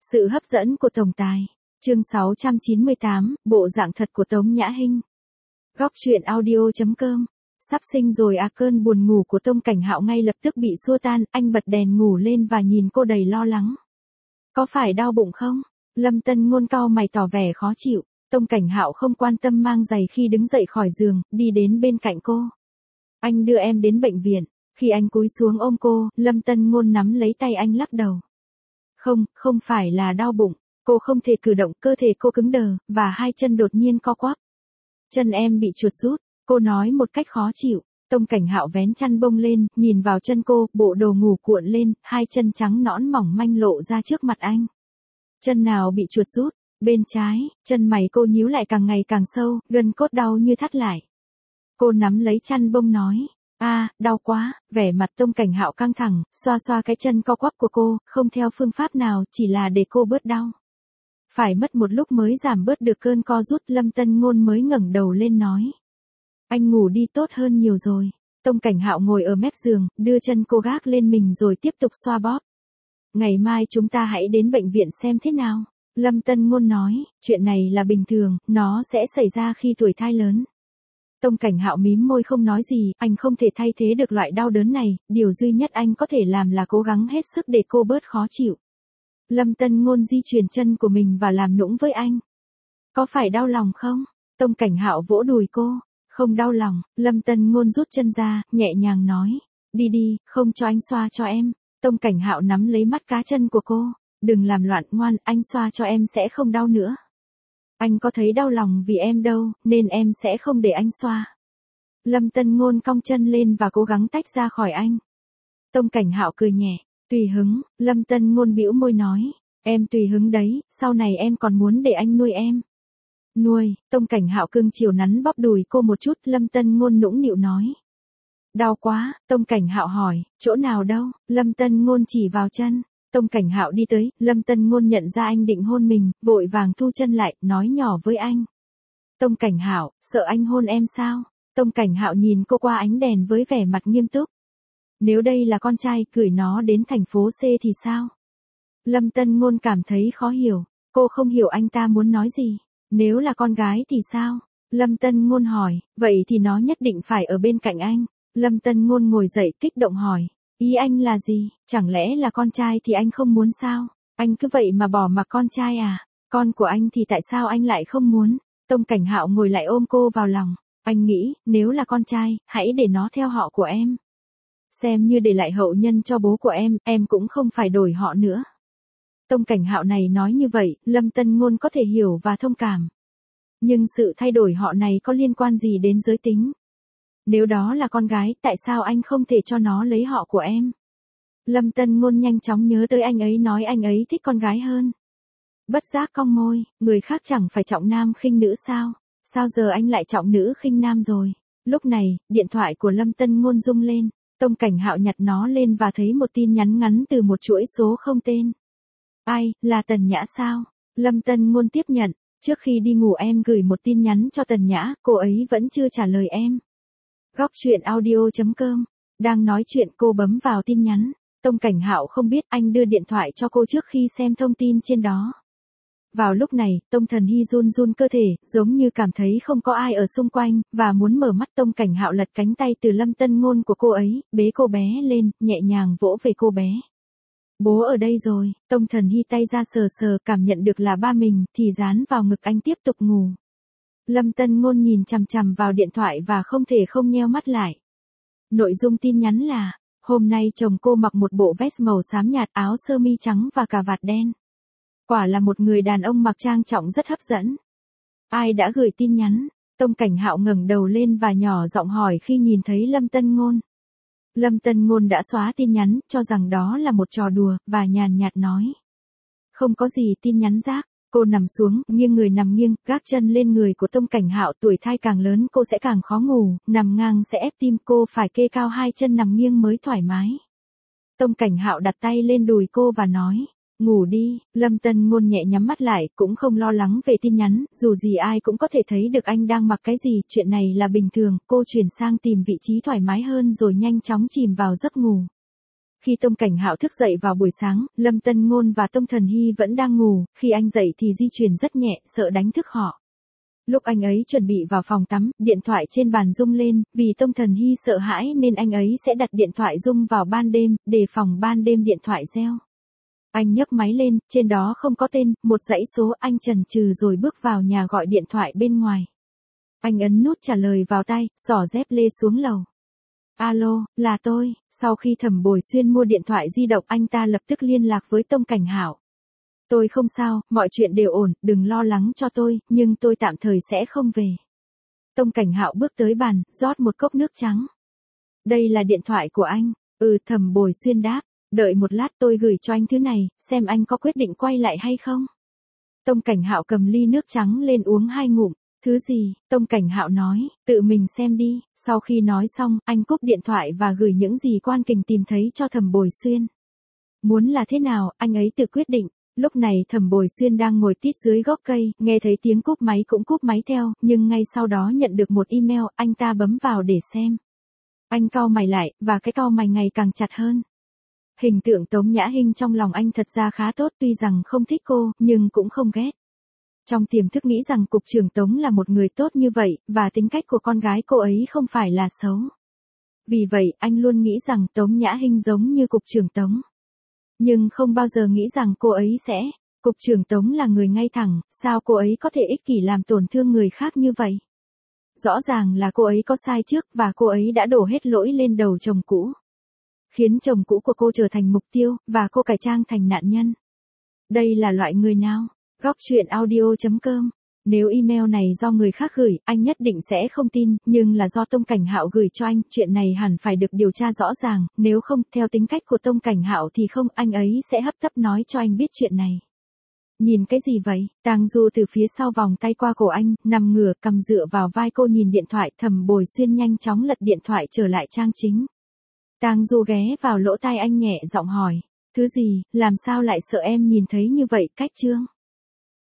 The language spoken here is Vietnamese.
Sự hấp dẫn của tổng tài. Chương 698, bộ dạng thật của Tống Nhã Hinh. Góc truyện audio.com. Sắp sinh rồi à? Cơn buồn ngủ của Tông Cảnh Hạo ngay lập tức bị xua tan, anh bật đèn ngủ lên và nhìn cô đầy lo lắng. Có phải đau bụng không? Lâm Tân Ngôn cau mày tỏ vẻ khó chịu. Tông Cảnh Hạo không quan tâm mang giày khi đứng dậy khỏi giường, đi đến bên cạnh cô. Anh đưa em đến bệnh viện. Khi anh cúi xuống ôm cô, Lâm Tân Ngôn nắm lấy tay anh lắc đầu. Không phải là đau bụng. Cô không thể cử động, cơ thể cô cứng đờ, và hai chân đột nhiên co quắp. Chân em bị chuột rút, cô nói một cách khó chịu. Tông Cảnh Hạo vén chăn bông lên, nhìn vào chân cô, bộ đồ ngủ cuộn lên, hai chân trắng nõn mỏng manh lộ ra trước mặt anh. Chân nào bị chuột rút? Bên trái. Chân mày cô nhíu lại càng ngày càng sâu, gân cốt đau như thắt lại. Cô nắm lấy chăn bông nói. Đau quá. Vẻ mặt Tông Cảnh Hạo căng thẳng, xoa xoa cái chân co quắp của cô, không theo phương pháp nào, chỉ là để cô bớt đau. Phải mất một lúc mới giảm bớt được cơn co rút, Lâm Tân Ngôn mới ngẩng đầu lên nói. Anh ngủ đi, tốt hơn nhiều rồi. Tông Cảnh Hạo ngồi ở mép giường, đưa chân cô gác lên mình rồi tiếp tục xoa bóp. Ngày mai chúng ta hãy đến bệnh viện xem thế nào. Lâm Tân Ngôn nói, chuyện này là bình thường, nó sẽ xảy ra khi tuổi thai lớn. Tông Cảnh Hạo mím môi không nói gì, anh không thể thay thế được loại đau đớn này, điều duy nhất anh có thể làm là cố gắng hết sức để cô bớt khó chịu. Lâm Tân Ngôn di chuyển chân của mình và làm nũng với anh. Có phải đau lòng không? Tông Cảnh Hạo vỗ đùi cô. Không đau lòng. Lâm Tân Ngôn rút chân ra, nhẹ nhàng nói. Đi đi, không cho anh xoa cho em. Tông Cảnh Hạo nắm lấy mắt cá chân của cô. Đừng làm loạn, ngoan, anh xoa cho em sẽ không đau nữa. Anh có thấy đau lòng vì em đâu, nên em sẽ không để anh xoa. Lâm Tân Ngôn cong chân lên và cố gắng tách ra khỏi anh. Tông Cảnh Hạo cười nhẹ. Tùy hứng. Lâm Tân Ngôn bĩu môi nói. Em tùy hứng đấy, sau này em còn muốn để anh nuôi em. Nuôi. Tông Cảnh Hạo cưng chiều nắn bóp đùi cô một chút, Lâm Tân Ngôn nũng nịu nói. Đau quá. Tông Cảnh Hạo hỏi, chỗ nào đau? Lâm Tân Ngôn chỉ vào chân. Tông Cảnh Hạo đi tới, Lâm Tân Ngôn nhận ra anh định hôn mình, vội vàng thu chân lại, nói nhỏ với anh. Tông Cảnh Hạo, sợ anh hôn em sao? Tông Cảnh Hạo nhìn cô qua ánh đèn với vẻ mặt nghiêm túc. Nếu đây là con trai, gửi nó đến thành phố C thì sao? Lâm Tân Ngôn cảm thấy khó hiểu. Cô không hiểu anh ta muốn nói gì. Nếu là con gái thì sao? Lâm Tân Ngôn hỏi. Vậy thì nó nhất định phải ở bên cạnh anh. Lâm Tân Ngôn ngồi dậy kích động hỏi. Ý anh là gì? Chẳng lẽ là con trai thì anh không muốn sao? Anh cứ vậy mà bỏ mặc con trai à? Con của anh thì tại sao anh lại không muốn? Tông Cảnh Hạo ngồi lại ôm cô vào lòng. Anh nghĩ, nếu là con trai, hãy để nó theo họ của em. Xem như để lại hậu nhân cho bố của em cũng không phải đổi họ nữa. Tông Cảnh Hạo này nói như vậy, Lâm Tân Ngôn có thể hiểu và thông cảm. Nhưng sự thay đổi họ này có liên quan gì đến giới tính? Nếu đó là con gái, tại sao anh không thể cho nó lấy họ của em? Lâm Tân Ngôn nhanh chóng nhớ tới anh ấy nói anh ấy thích con gái hơn. Bất giác cong môi, người khác chẳng phải trọng nam khinh nữ sao? Sao giờ anh lại trọng nữ khinh nam rồi? Lúc này, điện thoại của Lâm Tân Ngôn rung lên. Tông Cảnh Hạo nhặt nó lên và thấy một tin nhắn ngắn từ một chuỗi số không tên. Ai, là Tần Nhã sao? Lâm Tân Ngôn tiếp nhận. Trước khi đi ngủ em gửi một tin nhắn cho Tần Nhã, cô ấy vẫn chưa trả lời em. Góc truyện audio.com. Đang nói chuyện cô bấm vào tin nhắn. Tông Cảnh Hạo không biết anh đưa điện thoại cho cô trước khi xem thông tin trên đó. Vào lúc này, Tông Thần Hy run run cơ thể, giống như cảm thấy không có ai ở xung quanh, và muốn mở mắt. Tông Cảnh Hạo lật cánh tay từ Lâm Tân Ngôn của cô ấy, bế cô bé lên, nhẹ nhàng vỗ về cô bé. Bố ở đây rồi. Tông Thần Hy tay ra sờ sờ, cảm nhận được là ba mình, thì dán vào ngực anh tiếp tục ngủ. Lâm Tân Ngôn nhìn chằm chằm vào điện thoại và không thể không nheo mắt lại. Nội dung tin nhắn là, hôm nay chồng cô mặc một bộ vest màu xám nhạt, áo sơ mi trắng và cà vạt đen. Quả là một người đàn ông mặc trang trọng rất hấp dẫn. Ai đã gửi tin nhắn? Tông Cảnh Hạo ngẩng đầu lên và nhỏ giọng hỏi khi nhìn thấy Lâm Tân Ngôn. Lâm Tân Ngôn đã xóa tin nhắn, cho rằng đó là một trò đùa, và nhàn nhạt nói. Không có gì, tin nhắn rác. Cô nằm xuống, nghiêng người nằm nghiêng, gác chân lên người của Tông Cảnh Hạo. Tuổi thai càng lớn cô sẽ càng khó ngủ, nằm ngang sẽ ép tim, cô phải kê cao hai chân nằm nghiêng mới thoải mái. Tông Cảnh Hạo đặt tay lên đùi cô và nói. Ngủ đi. Lâm Tân Ngôn nhẹ nhắm mắt lại, cũng không lo lắng về tin nhắn, dù gì ai cũng có thể thấy được anh đang mặc cái gì, chuyện này là bình thường. Cô chuyển sang tìm vị trí thoải mái hơn rồi nhanh chóng chìm vào giấc ngủ. khi Tông Cảnh Hạo thức dậy vào buổi sáng, Lâm Tân Ngôn và Tông Thần Hy vẫn đang ngủ, khi anh dậy thì di chuyển rất nhẹ, sợ đánh thức họ. Lúc anh ấy chuẩn bị vào phòng tắm, điện thoại trên bàn rung lên, vì Tông Thần Hy sợ hãi nên anh ấy sẽ đặt điện thoại rung vào ban đêm, đề phòng ban đêm điện thoại reo. Anh nhấc máy lên, trên đó không có tên, một dãy số, anh chần chừ rồi bước vào nhà gọi điện thoại bên ngoài. Anh ấn nút trả lời vào tay, xỏ dép lê xuống lầu. Alo, là tôi. Sau khi Thẩm Bồi Xuyên mua điện thoại di động, anh ta lập tức liên lạc với Tông Cảnh Hạo. Tôi không sao, mọi chuyện đều ổn, đừng lo lắng cho tôi, nhưng tôi tạm thời sẽ không về. Tông Cảnh Hạo bước tới bàn, rót một cốc nước trắng. Đây là điện thoại của anh. Thẩm Bồi Xuyên đáp. Đợi một lát tôi gửi cho anh thứ này, xem anh có quyết định quay lại hay không. Tông Cảnh Hạo cầm ly nước trắng lên uống 2 ngụm. Thứ gì? Tông Cảnh Hạo nói, tự mình xem đi. Sau khi nói xong, anh cúp điện thoại và gửi những gì Quan Kình tìm thấy cho Thẩm Bồi Xuyên. Muốn là thế nào, anh ấy tự quyết định. Lúc này Thẩm Bồi Xuyên đang ngồi tít dưới gốc cây, nghe thấy tiếng cúp máy cũng cúp máy theo, nhưng ngay sau đó nhận được một email, anh ta bấm vào để xem. Anh cau mày lại, và cái cau mày ngày càng chặt hơn. Hình tượng Tống Nhã Hinh trong lòng anh thật ra khá tốt, tuy rằng không thích cô, nhưng cũng không ghét. Trong tiềm thức nghĩ rằng cục trưởng Tống là một người tốt như vậy, và tính cách của con gái cô ấy không phải là xấu. Vì vậy, anh luôn nghĩ rằng Tống Nhã Hinh giống như cục trưởng Tống. Nhưng không bao giờ nghĩ rằng cô ấy sẽ. Cục trưởng Tống là người ngay thẳng, sao cô ấy có thể ích kỷ làm tổn thương người khác như vậy? Rõ ràng là cô ấy có sai trước, và cô ấy đã đổ hết lỗi lên đầu chồng cũ. Khiến chồng cũ của cô trở thành mục tiêu, và cô cải trang thành nạn nhân. Đây là loại người nào? Góc truyện audio.com. Nếu email này do người khác gửi, anh nhất định sẽ không tin, nhưng là do Tông Cảnh Hạo gửi cho anh, chuyện này hẳn phải được điều tra rõ ràng, nếu không, theo tính cách của Tông Cảnh Hạo thì không, anh ấy sẽ hấp tấp nói cho anh biết chuyện này. Nhìn cái gì vậy? Tang Du từ phía sau vòng tay qua cổ anh, nằm ngửa, cầm dựa vào vai cô nhìn điện thoại, Thẩm Bồi Xuyên nhanh chóng lật điện thoại trở lại trang chính. Tang Du ghé vào lỗ tai anh nhẹ giọng hỏi, thứ gì, làm sao lại sợ em nhìn thấy như vậy, Cách Trương?